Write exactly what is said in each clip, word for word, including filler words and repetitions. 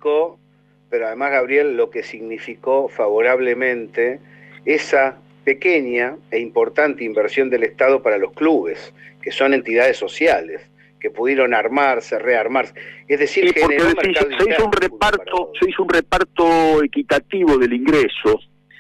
significó, pero además, Gabriel, lo que significó favorablemente esa pequeña e importante inversión del Estado para los clubes, que son entidades sociales, que pudieron armarse, rearmarse. Es decir, sí, porque generó se, mercado hizo, se hizo un reparto, se hizo un reparto equitativo del ingreso,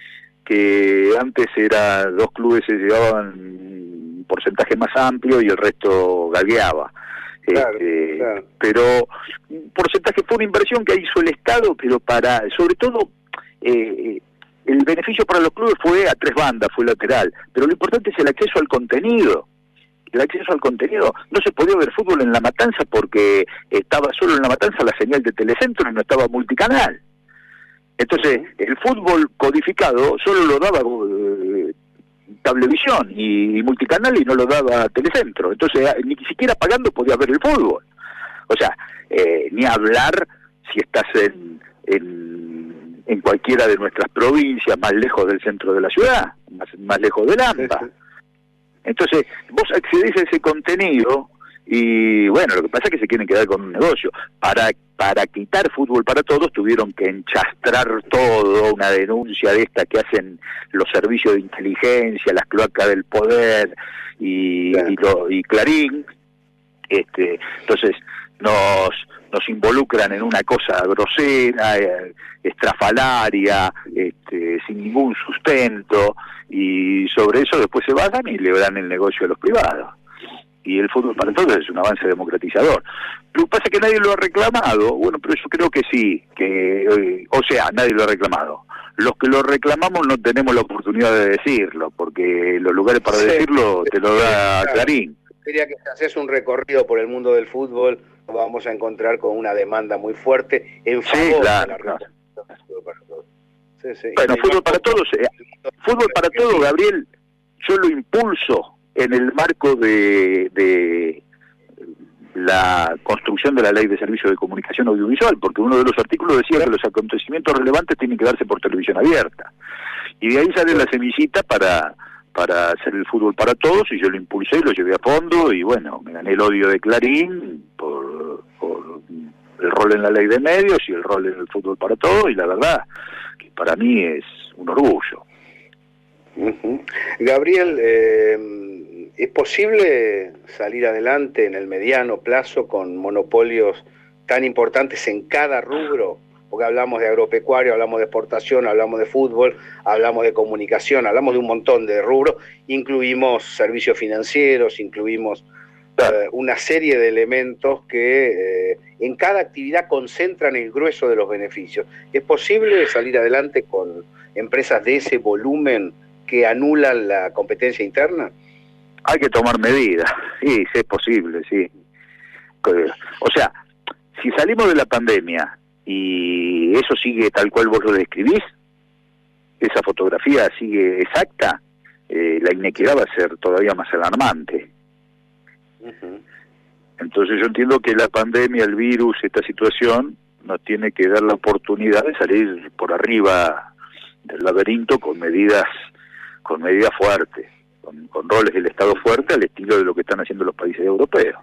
que antes era dos clubes se llevaban un porcentaje más amplio y el resto gagueaba. Claro, este, claro. Pero un porcentaje fue una inversión que hizo el Estado, pero para, sobre todo, eh, el beneficio para los clubes fue a tres bandas, fue lateral, pero lo importante es el acceso al contenido. El acceso al contenido, no se podía ver fútbol en La Matanza porque estaba solo en La Matanza la señal de Telecentro y no estaba multicanal. Entonces, el fútbol codificado solo lo daba eh, Cablevisión y, y multicanal y no lo daba Telecentro. Entonces, ni siquiera pagando podía ver el fútbol. O sea, eh, ni hablar si estás en, en, en cualquiera de nuestras provincias, más lejos del centro de la ciudad, más, más lejos del AMPA. Entonces, vos accedés a ese contenido y, bueno, lo que pasa es que se quieren quedar con un negocio. Para para quitar fútbol para todos tuvieron que enchastrar todo, una denuncia de esta que hacen los servicios de inteligencia, las cloacas del poder y, claro. y, lo, y Clarín. Este, entonces, nos nos involucran en una cosa grosera, eh, estrafalaria, este, sin ningún sustento, y sobre eso después se basan y le dan el negocio a los privados. Y el fútbol para todos es un avance democratizador. Lo que pasa es que nadie lo ha reclamado, bueno, pero yo creo que sí, que eh, o sea, nadie lo ha reclamado. Los que lo reclamamos no tenemos la oportunidad de decirlo, porque los lugares para sí, decirlo te lo da claro. Clarín. Diría que si haces un recorrido por el mundo del fútbol, vamos a encontrar con una demanda muy fuerte en favor sí, claro, de la claro. fútbol para todos. Sí, sí. Bueno, fútbol para todos, eh, fútbol para todos, Gabriel, yo lo impulso en el marco de, de la construcción de la Ley de Servicios de Comunicación Audiovisual, porque uno de los artículos decía que los acontecimientos relevantes tienen que darse por televisión abierta. Y de ahí sale la semillita para para hacer el fútbol para todos, y yo lo impulsé, lo llevé a fondo, y bueno, me gané el odio de Clarín por, por el rol en la ley de medios y el rol en el fútbol para todos, y la verdad que para mí es un orgullo. Uh-huh. Gabriel, eh, ¿es posible salir adelante en el mediano plazo con monopolios tan importantes en cada rubro? Porque hablamos de agropecuario, hablamos de exportación, hablamos de fútbol, hablamos de comunicación, hablamos de un montón de rubros, incluimos servicios financieros, incluimos eh, una serie de elementos que eh, en cada actividad concentran el grueso de los beneficios. ¿Es posible salir adelante con empresas de ese volumen que anulan la competencia interna? Hay que tomar medidas, sí, sí es posible, sí. O sea, si salimos de la pandemia y eso sigue tal cual vos lo describís, esa fotografía sigue exacta, eh, la inequidad va a ser todavía más alarmante. Uh-huh. Entonces yo entiendo que la pandemia, el virus, esta situación, nos tiene que dar la oportunidad de salir por arriba del laberinto con medidas, con medidas fuertes, con, con roles del Estado fuerte al estilo de lo que están haciendo los países europeos.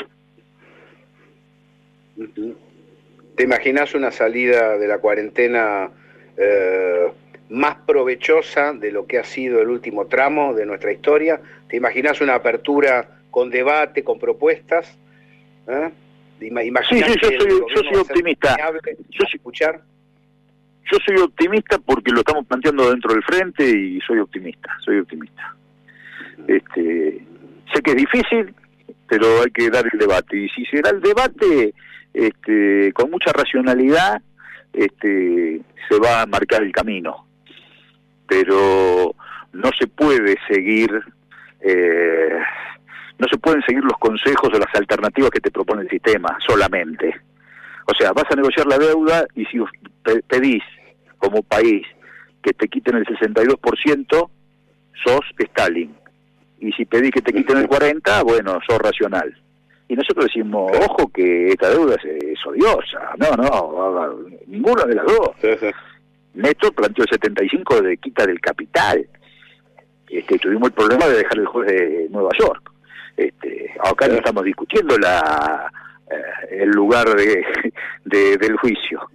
Uh-huh. ¿Te imaginas una salida de la cuarentena eh, más provechosa de lo que ha sido el último tramo de nuestra historia? ¿Te imaginas una apertura con debate, con propuestas? ¿Eh? Sí, sí, yo soy, yo soy optimista. Yo, escuchar? yo soy optimista porque lo estamos planteando dentro del frente y soy optimista, soy optimista. Este, sé que es difícil, pero hay que dar el debate. Y si se da el debate... Este, con mucha racionalidad este, se va a marcar el camino, pero no se puede seguir eh, no se pueden seguir los consejos o las alternativas que te propone el sistema solamente. O sea, vas a negociar la deuda y si pedís como país que te quiten el sesenta y dos por ciento, sos Stalin, y si pedís que te quiten el cuarenta por ciento, bueno, sos racional. Y nosotros decimos, ojo que esta deuda es, es odiosa. No, no, ninguna de las dos. Sí, sí. Néstor planteó el setenta y cinco de quita del capital. Este, tuvimos el problema de dejar el juez de Nueva York. Este, acá no estamos discutiendo la eh, el lugar de, de del juicio.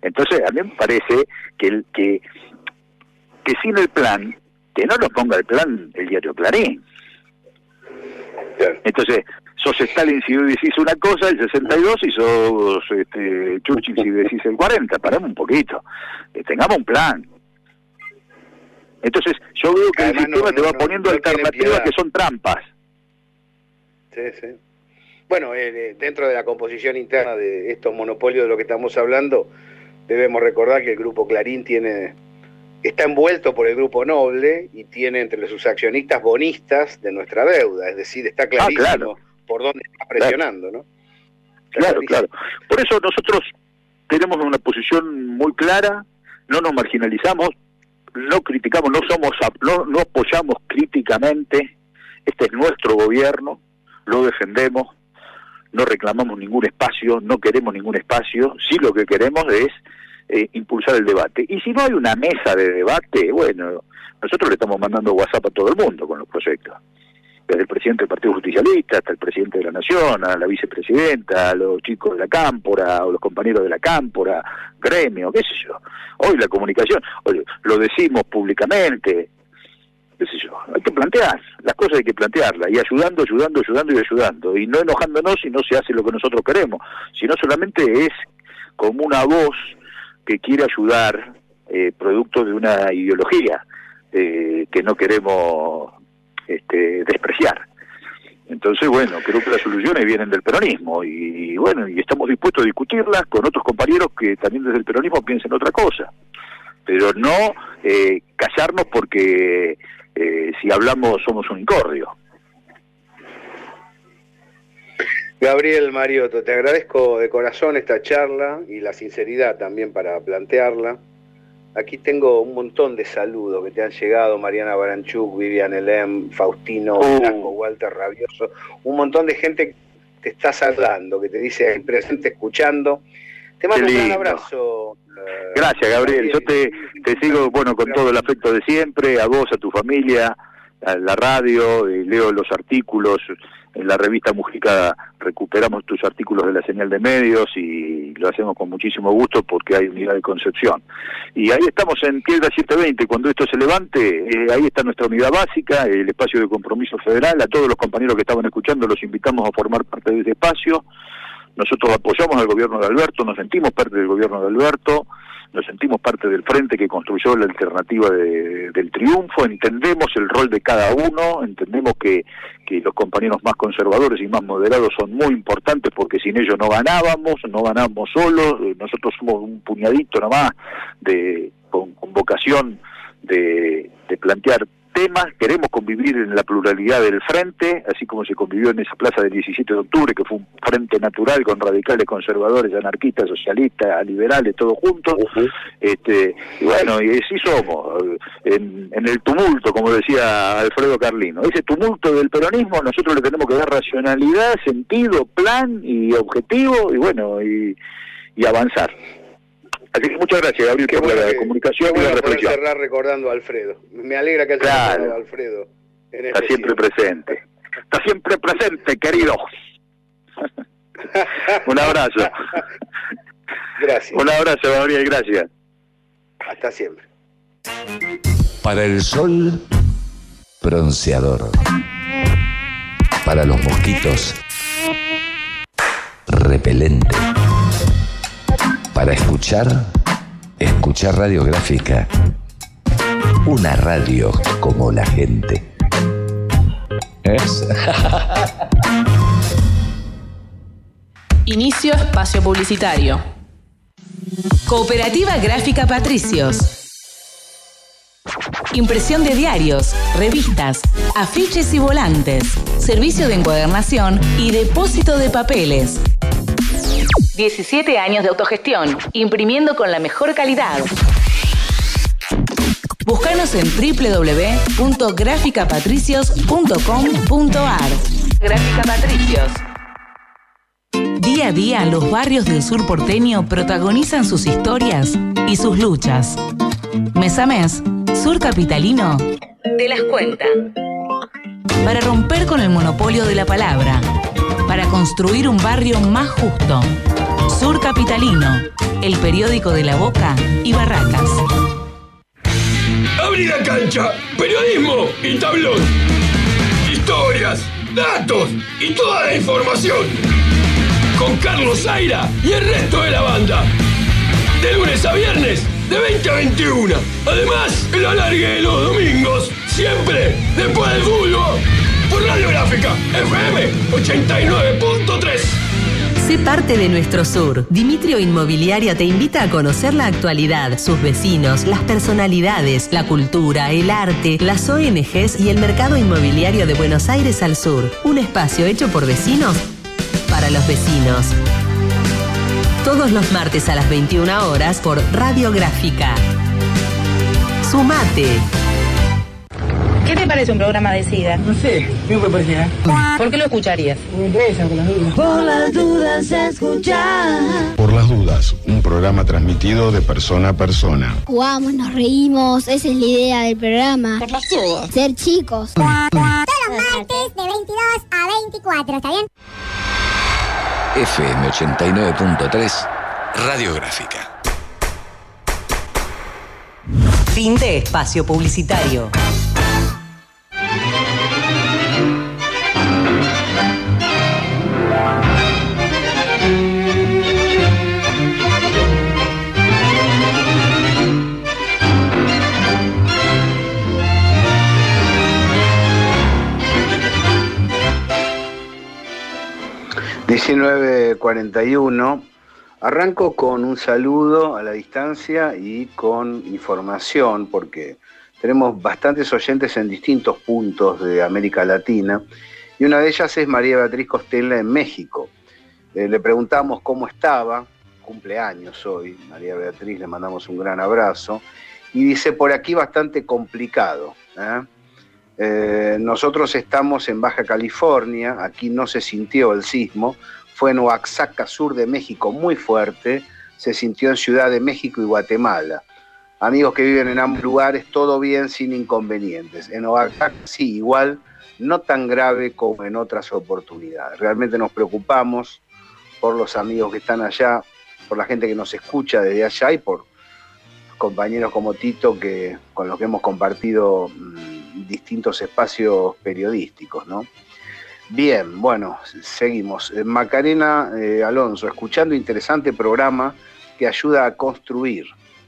Entonces, a mí me parece que, el, que, que sin el plan, que no nos ponga el plan el diario Clarín. Entonces, sos Stalin si decís una cosa, el sesenta y dos, y sos este, Churchill si decís el cuarenta. Paremos un poquito, eh, tengamos un plan. Entonces, yo veo que además el sistema no, te va no, poniendo no alternativas que son trampas. Sí, sí. Bueno, eh, dentro de la composición interna de estos monopolios de lo que estamos hablando, debemos recordar que el Grupo Clarín tiene está envuelto por el Grupo Noble y tiene entre sus accionistas bonistas de nuestra deuda, es decir, está clarísimo ah, claro. por dónde está presionando, claro. ¿no? Está claro, clarísimo. claro. Por eso nosotros tenemos una posición muy clara, no nos marginalizamos, no criticamos, no somos, no, no apoyamos críticamente, este es nuestro gobierno, lo defendemos, no reclamamos ningún espacio, no queremos ningún espacio, sí lo que queremos es eh, impulsar el debate. Y si no hay una mesa de debate, bueno, nosotros le estamos mandando WhatsApp a todo el mundo con los proyectos. Desde el presidente del Partido Justicialista hasta el presidente de la Nación, a la vicepresidenta, a los chicos de la Cámpora, o los compañeros de la Cámpora, gremio, qué sé yo. Hoy la comunicación, hoy lo decimos públicamente, qué sé yo, hay que plantear, las cosas hay que plantearlas, y ayudando, ayudando, ayudando y ayudando, y no enojándonos si no se hace lo que nosotros queremos, sino solamente es como una voz que quiere ayudar, eh, producto de una ideología eh, que no queremos este, despreciar. Entonces, bueno, creo que las soluciones vienen del peronismo, y, y bueno, y estamos dispuestos a discutirlas con otros compañeros que también desde el peronismo piensen otra cosa, pero no eh, callarnos porque eh, si hablamos somos un incordio. Gabriel Mariotto, te agradezco de corazón esta charla y la sinceridad también para plantearla. Aquí tengo un montón de saludos que te han llegado: Mariana Baranchuk, Vivian Elem, Faustino uh. Blanco, Walter Rabioso, un montón de gente que te está saludando, que te dice presente escuchando. Te mando un gran abrazo. Gracias, Gabriel. Yo te, te sigo, bueno, con todo el afecto de siempre, a vos, a tu familia, a la radio, eh, leo los artículos. En la revista Mujica recuperamos tus artículos de la señal de medios y lo hacemos con muchísimo gusto porque hay unidad de concepción. Y ahí estamos en Piedra setecientos veinte, cuando esto se levante, eh, ahí está nuestra unidad básica, el espacio de compromiso federal. A todos los compañeros que estaban escuchando los invitamos a formar parte de ese espacio. Nosotros apoyamos al gobierno de Alberto, nos sentimos parte del gobierno de Alberto, nos sentimos parte del frente que construyó la alternativa de, del triunfo, entendemos el rol de cada uno, entendemos que, que los compañeros más conservadores y más moderados son muy importantes porque sin ellos no ganábamos, no ganábamos solos, nosotros somos un puñadito nomás de, con, con vocación de, de plantear temas, queremos convivir en la pluralidad del frente, así como se convivió en esa plaza del diecisiete de octubre, que fue un frente natural con radicales, conservadores, anarquistas, socialistas, liberales, todos juntos. Uh-huh. este y bueno, y así somos, en, en el tumulto, como decía Alfredo Carlino, ese tumulto del peronismo nosotros le tenemos que dar racionalidad, sentido, plan y objetivo, y bueno, y, y avanzar. Así que muchas gracias, Gabriel, por bueno la que, comunicación y la reflexión. Poder cerrar recordando a Alfredo. Me alegra que haya claro. recordado a Alfredo. En Está siempre ciclo. presente. Está siempre presente, querido. Un abrazo. Gracias. Un abrazo, Gabriel, gracias. Hasta siempre. Para el sol, bronceador. Para los mosquitos, repelente. Para escuchar, escuchar radiográfica. Una radio como la gente. ¿Es? Inicio espacio publicitario. Cooperativa Gráfica Patricios. Impresión de diarios, revistas, afiches y volantes. Servicio de encuadernación y depósito de papeles. diecisiete años de autogestión, imprimiendo con la mejor calidad. Búscanos en doble u doble u doble u punto gráfica patricios punto com punto a r. Gráfica Patricios. Día a día, los barrios del sur porteño protagonizan sus historias y sus luchas. Mes a mes, Sur Capitalino te las cuenta. Para romper con el monopolio de la palabra, para construir un barrio más justo. Sur Capitalino, el periódico de La Boca y Barracas. Abrí la cancha, periodismo y tablón. Historias, datos y toda la información. Con Carlos Zaira y el resto de la banda. De lunes a viernes, de veinte a veintiuno. Además, el alargue de los domingos, siempre después del fútbol. Por Radio Gráfica, F M ochenta y nueve punto tres. Sé parte de nuestro sur. Dimitrio Inmobiliaria te invita a conocer la actualidad, sus vecinos, las personalidades, la cultura, el arte, las O N Ges y el mercado inmobiliario de Buenos Aires al sur. Un espacio hecho por vecinos para los vecinos. Todos los martes a las veintiuna horas por Radio Gráfica. Sumate. ¿Qué te parece un programa de SIDA? No sé, ¿qué me parece? ¿Por qué lo escucharías? Me interesa, por las dudas. Por las dudas escuchar. Por las dudas, un programa transmitido de persona a persona. Jugamos, nos reímos, esa es la idea del programa. Por las dudas. Ser chicos. Todos los martes de veintidós a veinticuatro, ¿está bien? F M ochenta y nueve punto tres, Radio Gráfica. Fin de espacio publicitario. diecinueve cuarenta y uno. Arranco con un saludo a la distancia y con información, porque tenemos bastantes oyentes en distintos puntos de América Latina, y una de ellas es María Beatriz Costella en México. Eh, le preguntamos cómo estaba, cumpleaños hoy, María Beatriz, le mandamos un gran abrazo, y dice, por aquí bastante complicado, ¿eh? Eh, nosotros estamos en Baja California, aquí no se sintió el sismo, fue en Oaxaca, sur de México, muy fuerte, se sintió en Ciudad de México y Guatemala. Amigos que viven en ambos lugares, todo bien, sin inconvenientes. En Oaxaca sí, igual, no tan grave como en otras oportunidades. Realmente nos preocupamos por los amigos que están allá, por la gente que nos escucha desde allá y por compañeros como Tito, que, con los que hemos compartido mmm, distintos espacios periodísticos, ¿no? Bien, bueno, seguimos. Macarena eh, Alonso, escuchando interesante programa que ayuda a construir.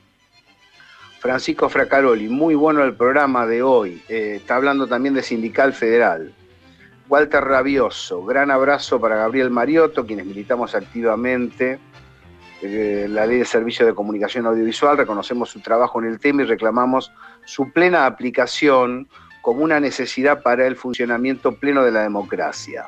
Francisco Fracaroli, muy bueno el programa de hoy. Eh, está hablando también de Sindical Federal. Walter Rabioso, gran abrazo para Gabriel Mariotto, quienes militamos activamente eh, la Ley de Servicio de Comunicación Audiovisual, reconocemos su trabajo en el tema y reclamamos su plena aplicación como una necesidad para el funcionamiento pleno de la democracia.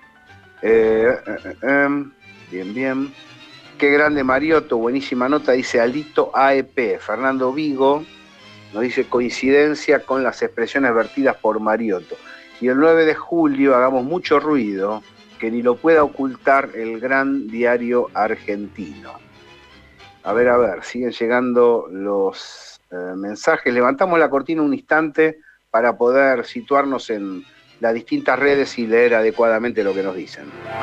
Eh, eh, eh, bien, bien. Qué grande Mariotto, buenísima nota, dice Alito A E P. Fernando Vigo nos dice coincidencia con las expresiones vertidas por Mariotto. Y el nueve de julio hagamos mucho ruido, que ni lo pueda ocultar el gran diario argentino. A ver, a ver, siguen llegando los eh, mensajes. Levantamos la cortina un instante para poder situarnos en las distintas redes y leer adecuadamente lo que nos dicen.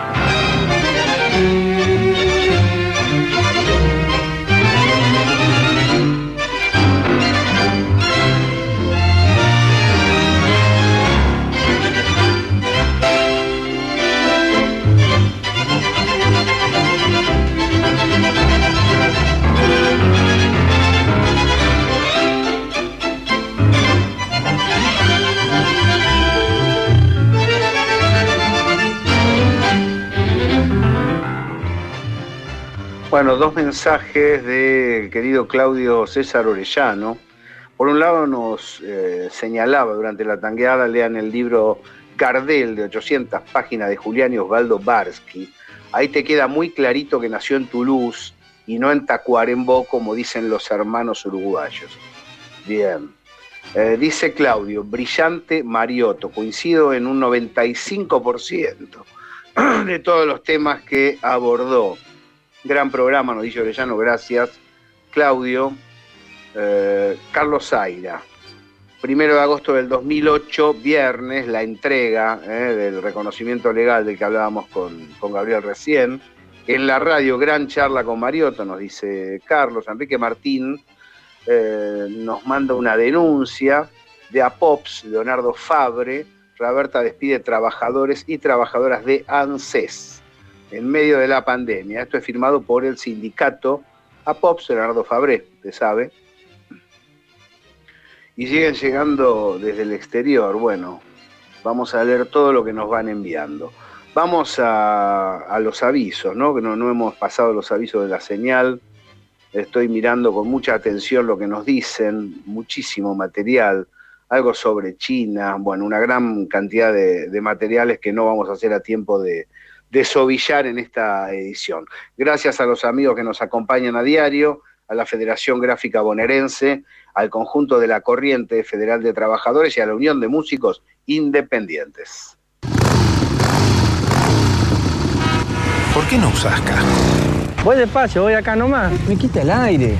Bueno, dos mensajes del querido Claudio César Orellano. Por un lado nos eh, señalaba durante la tangueada, lean el libro Gardel de ochocientas páginas de Julián y Osvaldo Barsky. Ahí te queda muy clarito que nació en Toulouse y no en Tacuarembó, como dicen los hermanos uruguayos. Bien. Eh, dice Claudio, brillante Mariotto, coincido en un noventa y cinco por ciento de todos los temas que abordó. Gran programa, nos dice Orellano, gracias. Claudio, eh, Carlos Zaira, primero de agosto del dos mil ocho, viernes, la entrega eh, del reconocimiento legal del que hablábamos con, con Gabriel recién, en la radio, gran charla con Mariotto, nos dice Carlos. Enrique Martín eh, nos manda una denuncia de APOPS, Leonardo Fabre. Roberta despide trabajadores y trabajadoras de ANSES en medio de la pandemia. Esto es firmado por el sindicato APOPS, Leonardo Fabre, usted sabe. Y siguen llegando desde el exterior. Bueno, vamos a leer todo lo que nos van enviando. Vamos a, a los avisos, ¿no? Que no, no hemos pasado los avisos de la señal. Estoy mirando con mucha atención lo que nos dicen, muchísimo material, algo sobre China, bueno, una gran cantidad de, de materiales que no vamos a hacer a tiempo de, de sobillar en esta edición. Gracias a los amigos que nos acompañan a diario, a la Federación Gráfica Bonaerense, al conjunto de la Corriente Federal de Trabajadores y a la Unión de Músicos Independientes. ¿Por qué no usas casco? Voy despacio, voy acá nomás. Me quita el aire.